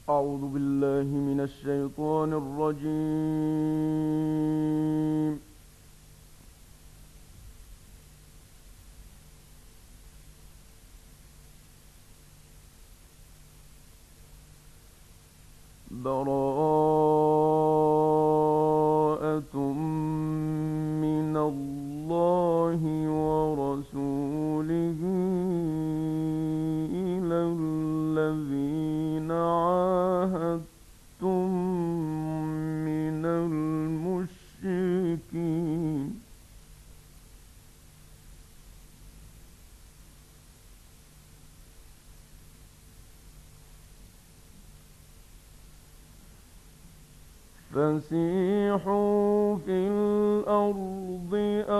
أعوذ بالله من الشيطان الرجيم. براءة من الله ورسوله إلى الذين عاهدتم من المشركين. فسيحوا في الأرض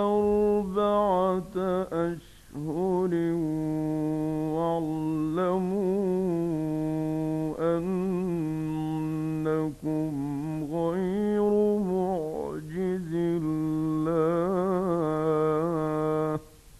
4 أشهر واعلموا أنكم غير معجز الله.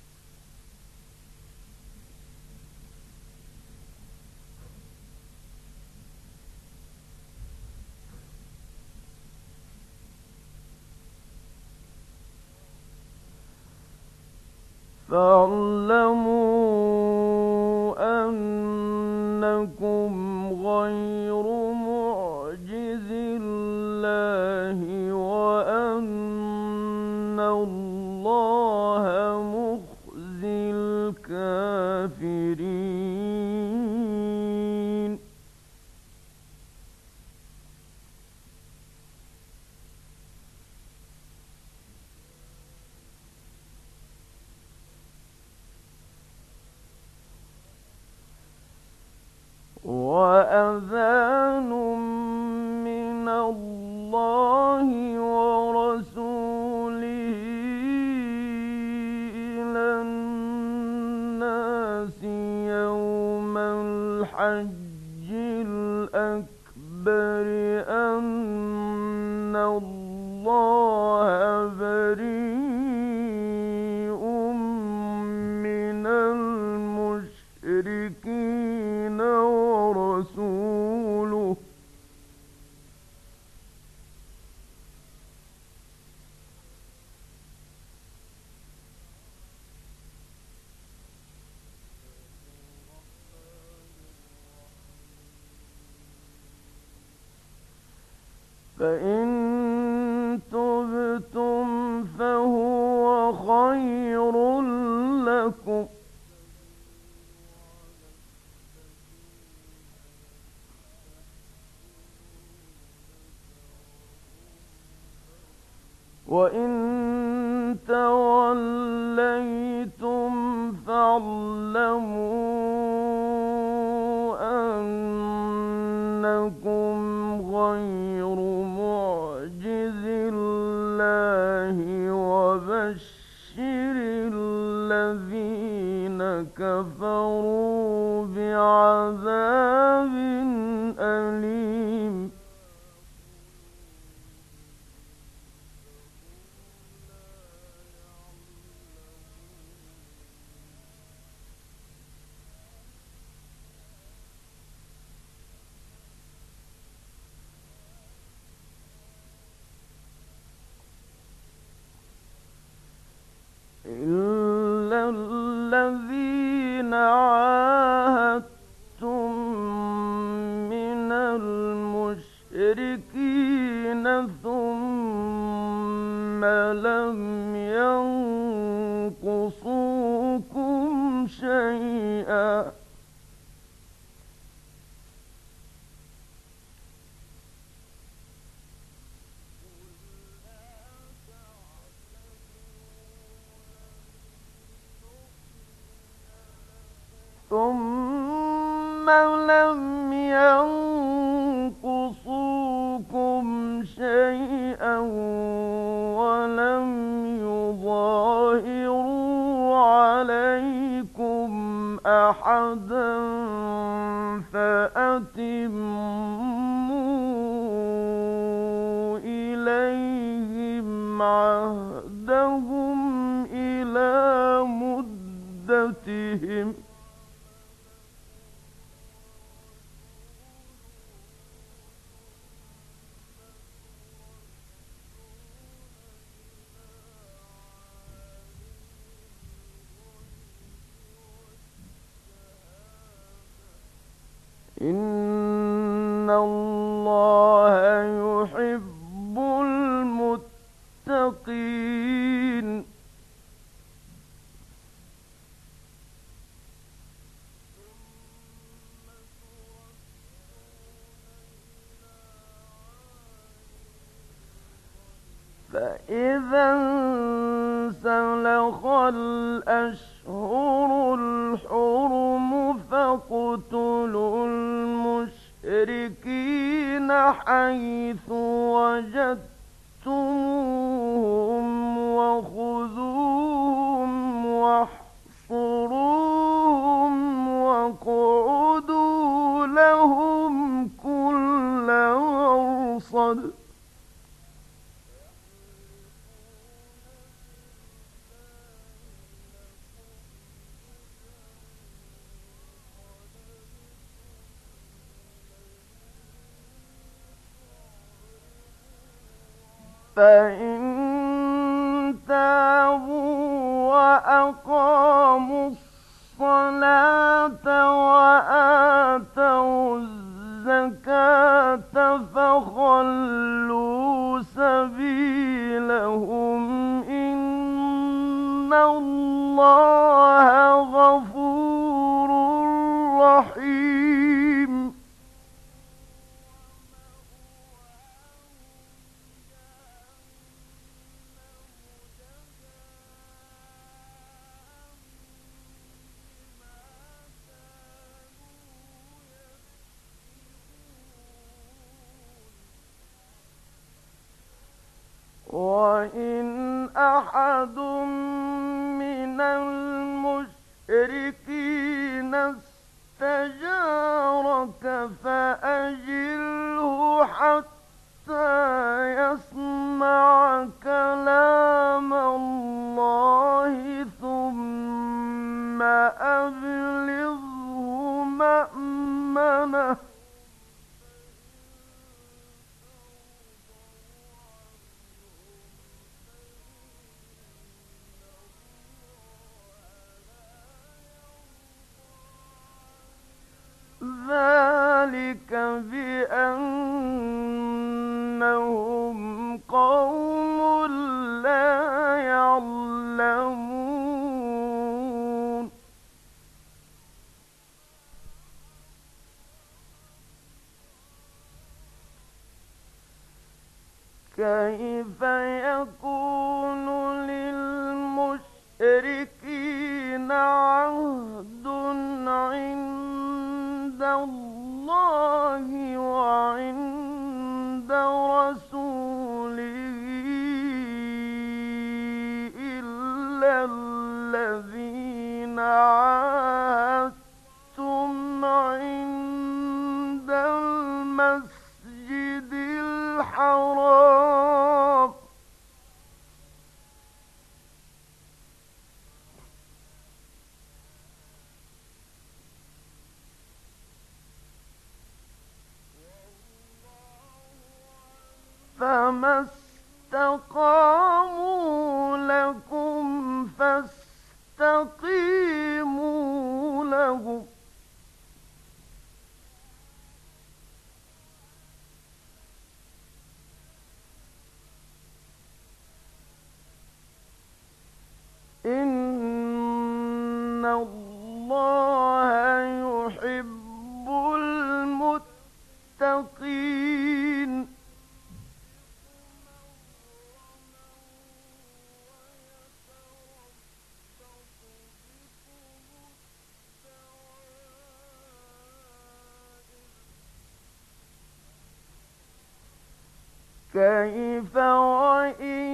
فاعلموا أنكم غير معجز الله وأن الله مخزي الكافرين. وأذان من الله ورسوله إلى الناس يوم الحج الأكبر أن الله بريء من المشركين ورسوله فإن تبتم فهو خير لكم وإن توليتم فاعلموا أنكم غير معجز الله وبشر الذين كفروا بعذاب أليم. إلا الذين عاهدتم من المشركين ثم لم ينقصوكم شيئا ولم يظاهروا عليكم أحدا فأتموا إليهم عهدهم إلى مدتهم الله يحب المتقين. فإذا انسلخ الأشهر الحرم فاقتلوا المشركين حيث وجدتموهم وخذوهم واحصروهم واقعدوا لهم كل مرصد. فإن تابوا وأقاموا الصلاة وآتوا الزكاة فخلوا سبيلهم إن الله غفور رحيم. وإن أحد من المشركين استجارك فأجره حتى يسمع كلام الله ثم أبلغه مأمنه. ذلك بأنهم قوم لا يعلمون. كيف يكون للمشركين عهد عند الله وعند رسوله إلا الذين عاهدتم عند المسجد الحرام. فما استقاموا لكم فاستقيموا لهم. إن الله يحب المتقين. كيف وإن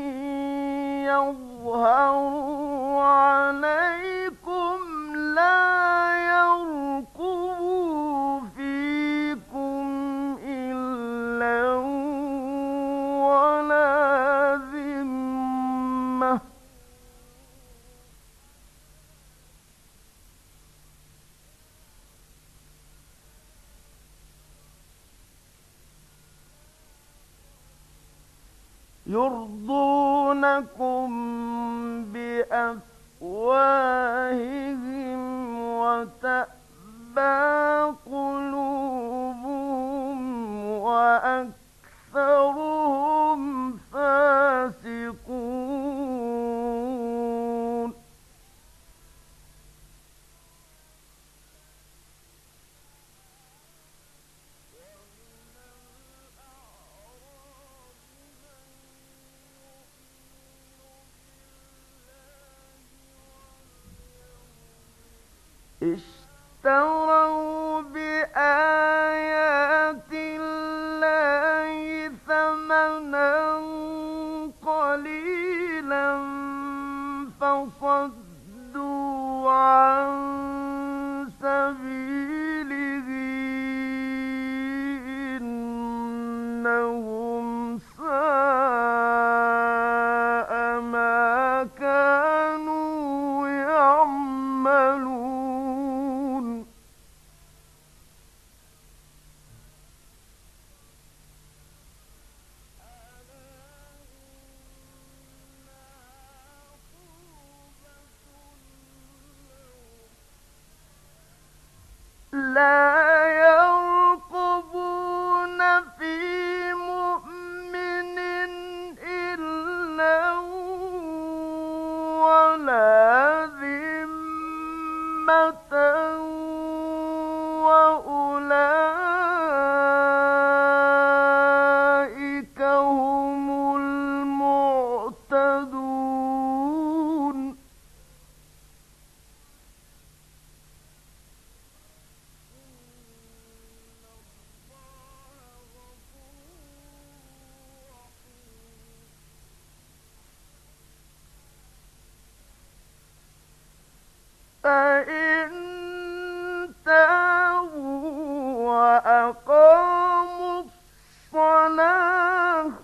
يظهروا عليكم لا يرقبوا فيكم إلا ولا ذمة. يرضونكم بأفواههم وتأبى قلوبهم وأكثرهم فاسقون. اشتروا بآيات الله ثمنا قليلا فصدوا عن سبيله إنهم ساء ما كانوا يعملون. لا يرقبون في مؤمن إلا ولا ذمة وأولئك هم المعتدون. فإن تابوا وأقاموا الصلاة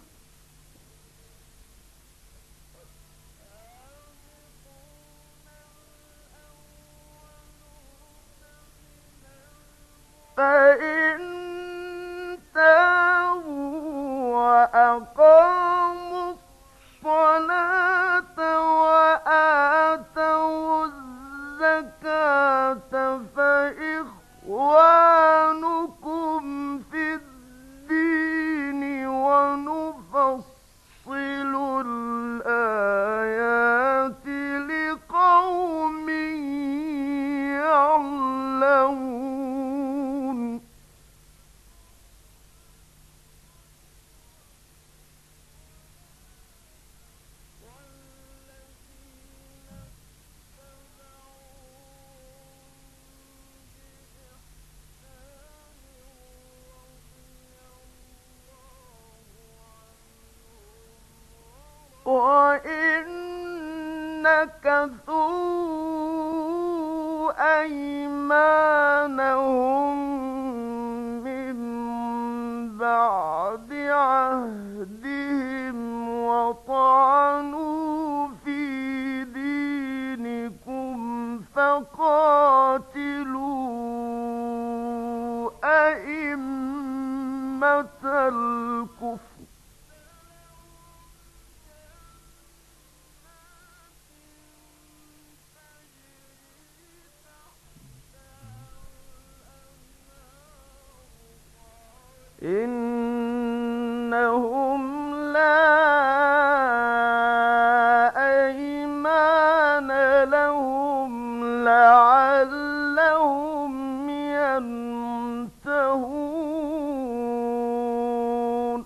فإن تابوا وأقاموا الصلاة وآتوا الزكاة فإخوانكم في الدين ونفصل الآيات لقوم يعلمون. وإن نكثوا أيمانهم من بعد عهدهم وطعنوا في دينكم فقاتلوا أئمة الكفر إنهم لا أيمان لهم لعلهم ينتهون.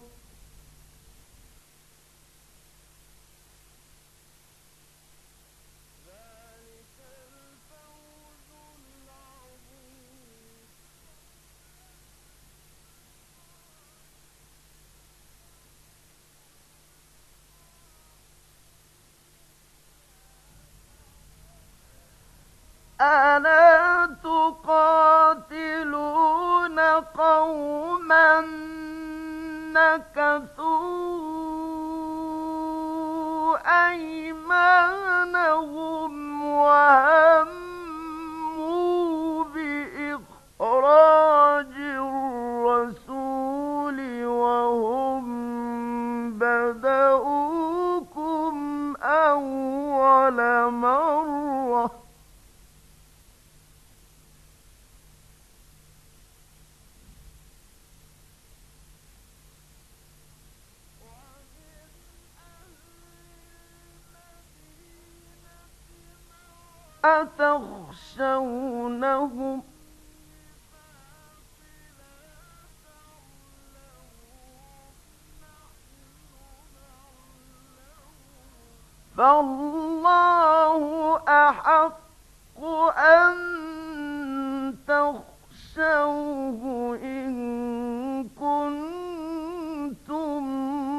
أتخشونهم فالله أحق أن تخشوه إن كنتم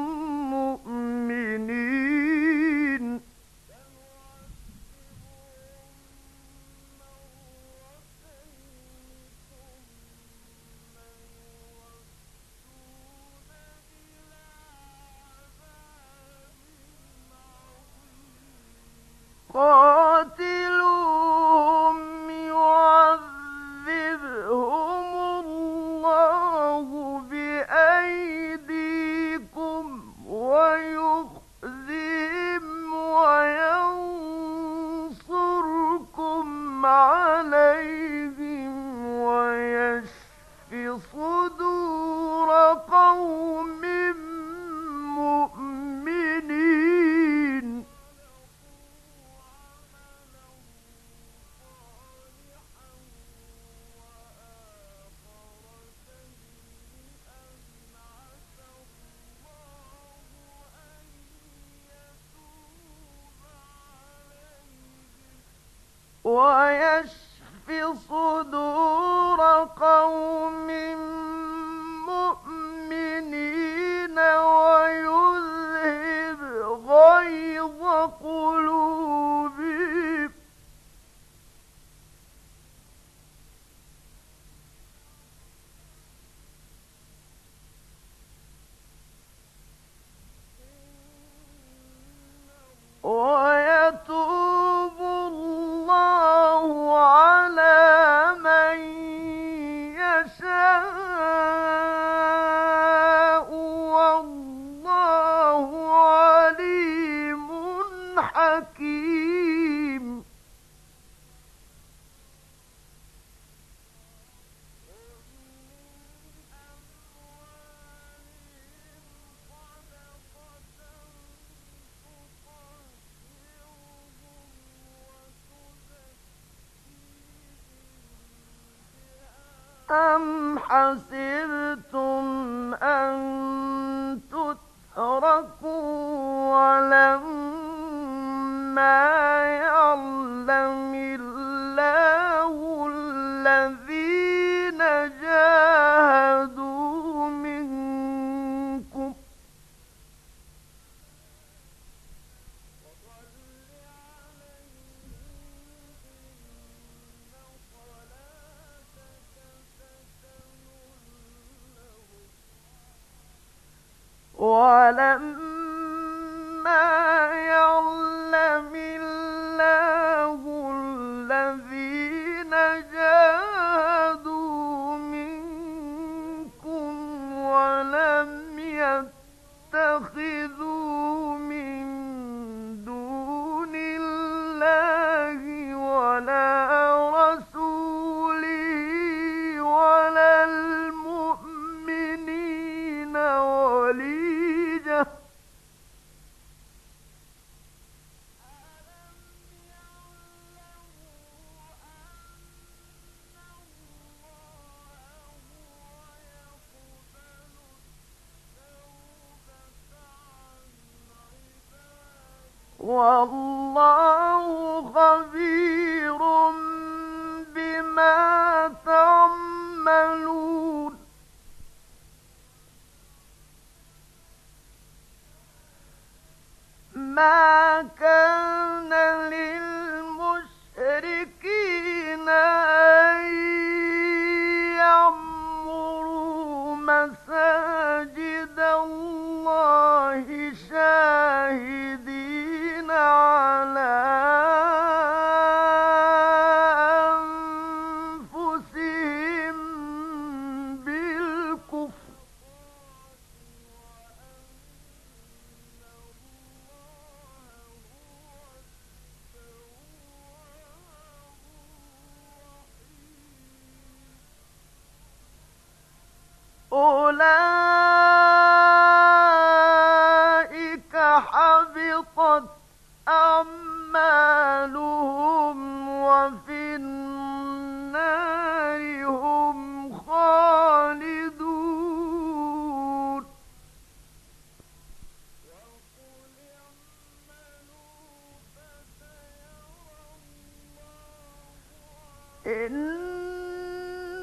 مؤمنين قاتلوهم يعذبهم الله بأيديكم ويخزهم وينصركم عليهم ويشف صدور قوم مؤمنين ويشف صدور قوم مؤمنين ويذهب غيظ قلوبهم ويتوب الله على من يشاء والله عليم حكيم أم حسبتم أن تتركوا ولما يعلم الله الذين جاهدوا منكم ولما يعلم الله الذين جاهدوا منكم ولم يتخذوا من دون الله ولا رسوله ولا المؤمنين وليجة والله خبير بما تعملون ما كان للمشركين أن يعمروا مساجد الله شاهدين على أنفسهم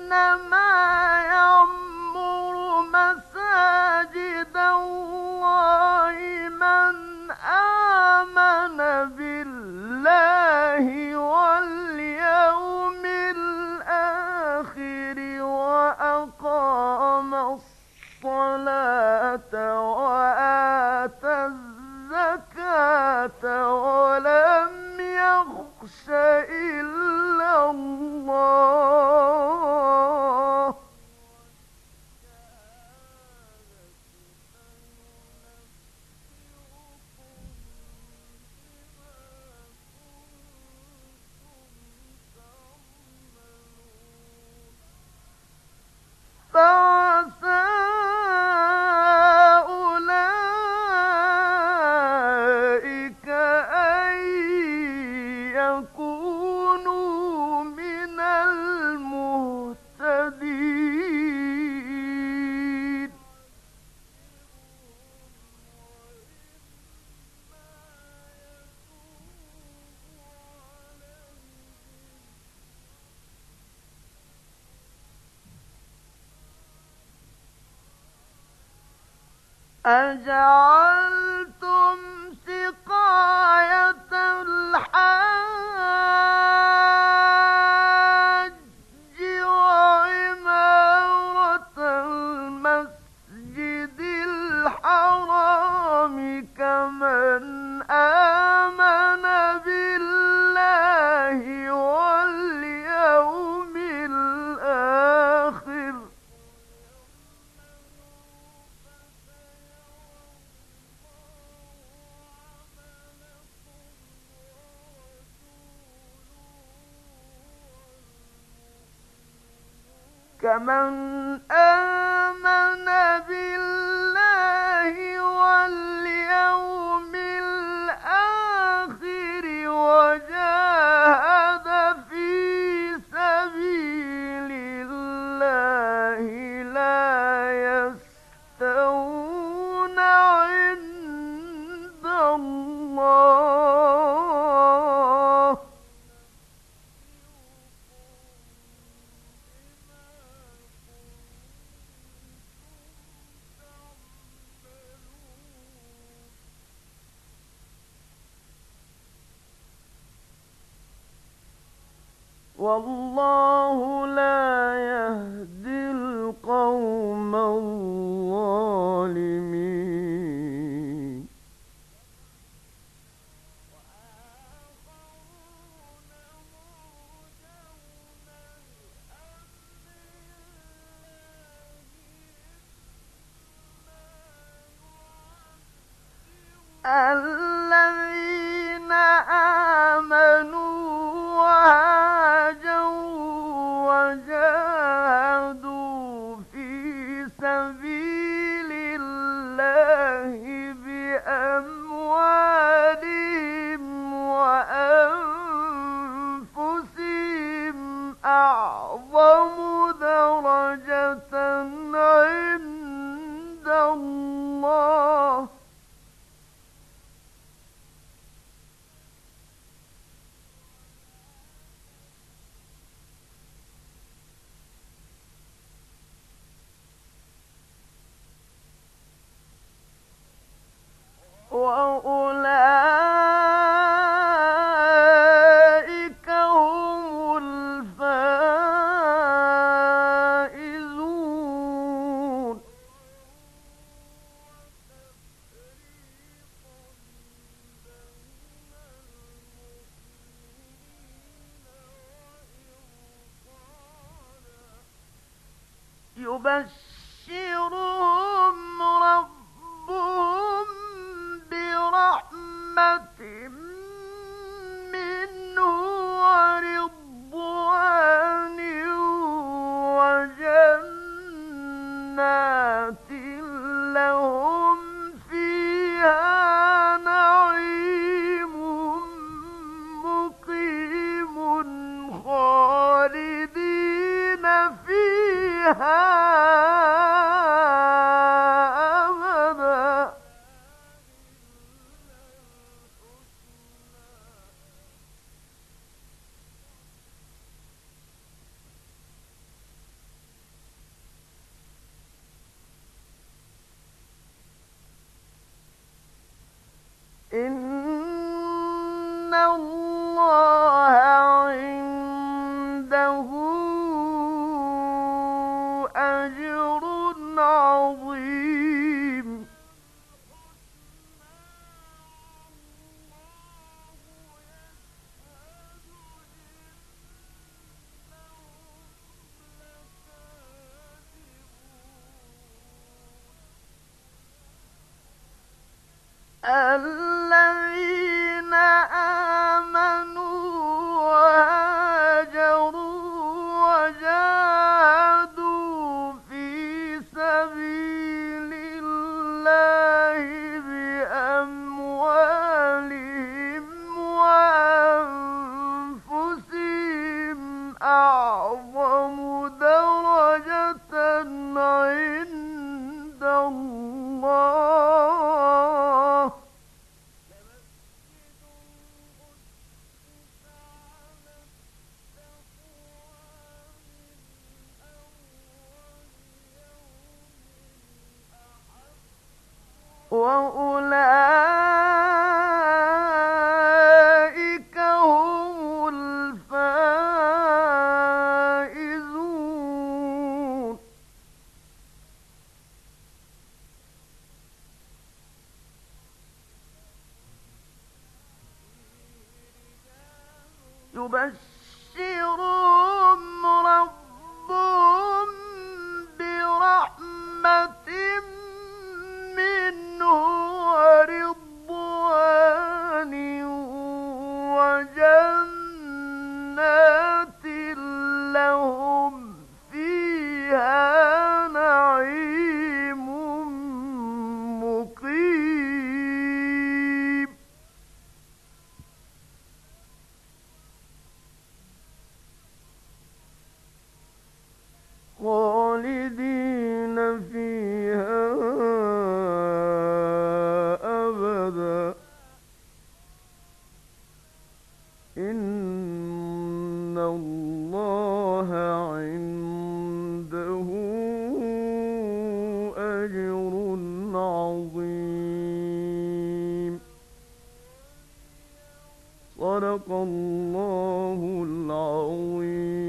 يعمر مساجد الله من آمن بالله واليوم الآخر وأقام الصلاة وآتى الزكاة ولم يخش إلا الله فعسى أولئك أن يكونوا من المهتدين أجعلتم سقاية الحاج وعمارة المسجد الحرام كمن آمن بالله واليوم الآخر كمن آمن بالله واليوم الآخر وجاهد في سبيل الله لا يستوون عند الله والله لا يهدي القوم الظالمين الذين آمنوا وهاجروا وجاهدوا في سبيل الله بأموالهم وأنفسهم أعظم درجة عند الله وأولئك هم الفائزون يبشرهم ربهم برحمة منه ورضوان وجنات لهم فيها نعيم مقيم خالدين فيها أبدا أجر عظيم. الذين آمنوا وهاجروا وجاهدوا في سبيل الله بأموالهم وأنفسهم أعظم درجة عند الله وأولئك هم الفائزون. يبشرهم ربهم برحمة منه ورضوان وجنات لهم فيها نعيم مقيم. خالدين فيها أبدا إن الله عنده أجر عظيم. صدق الله العظيم.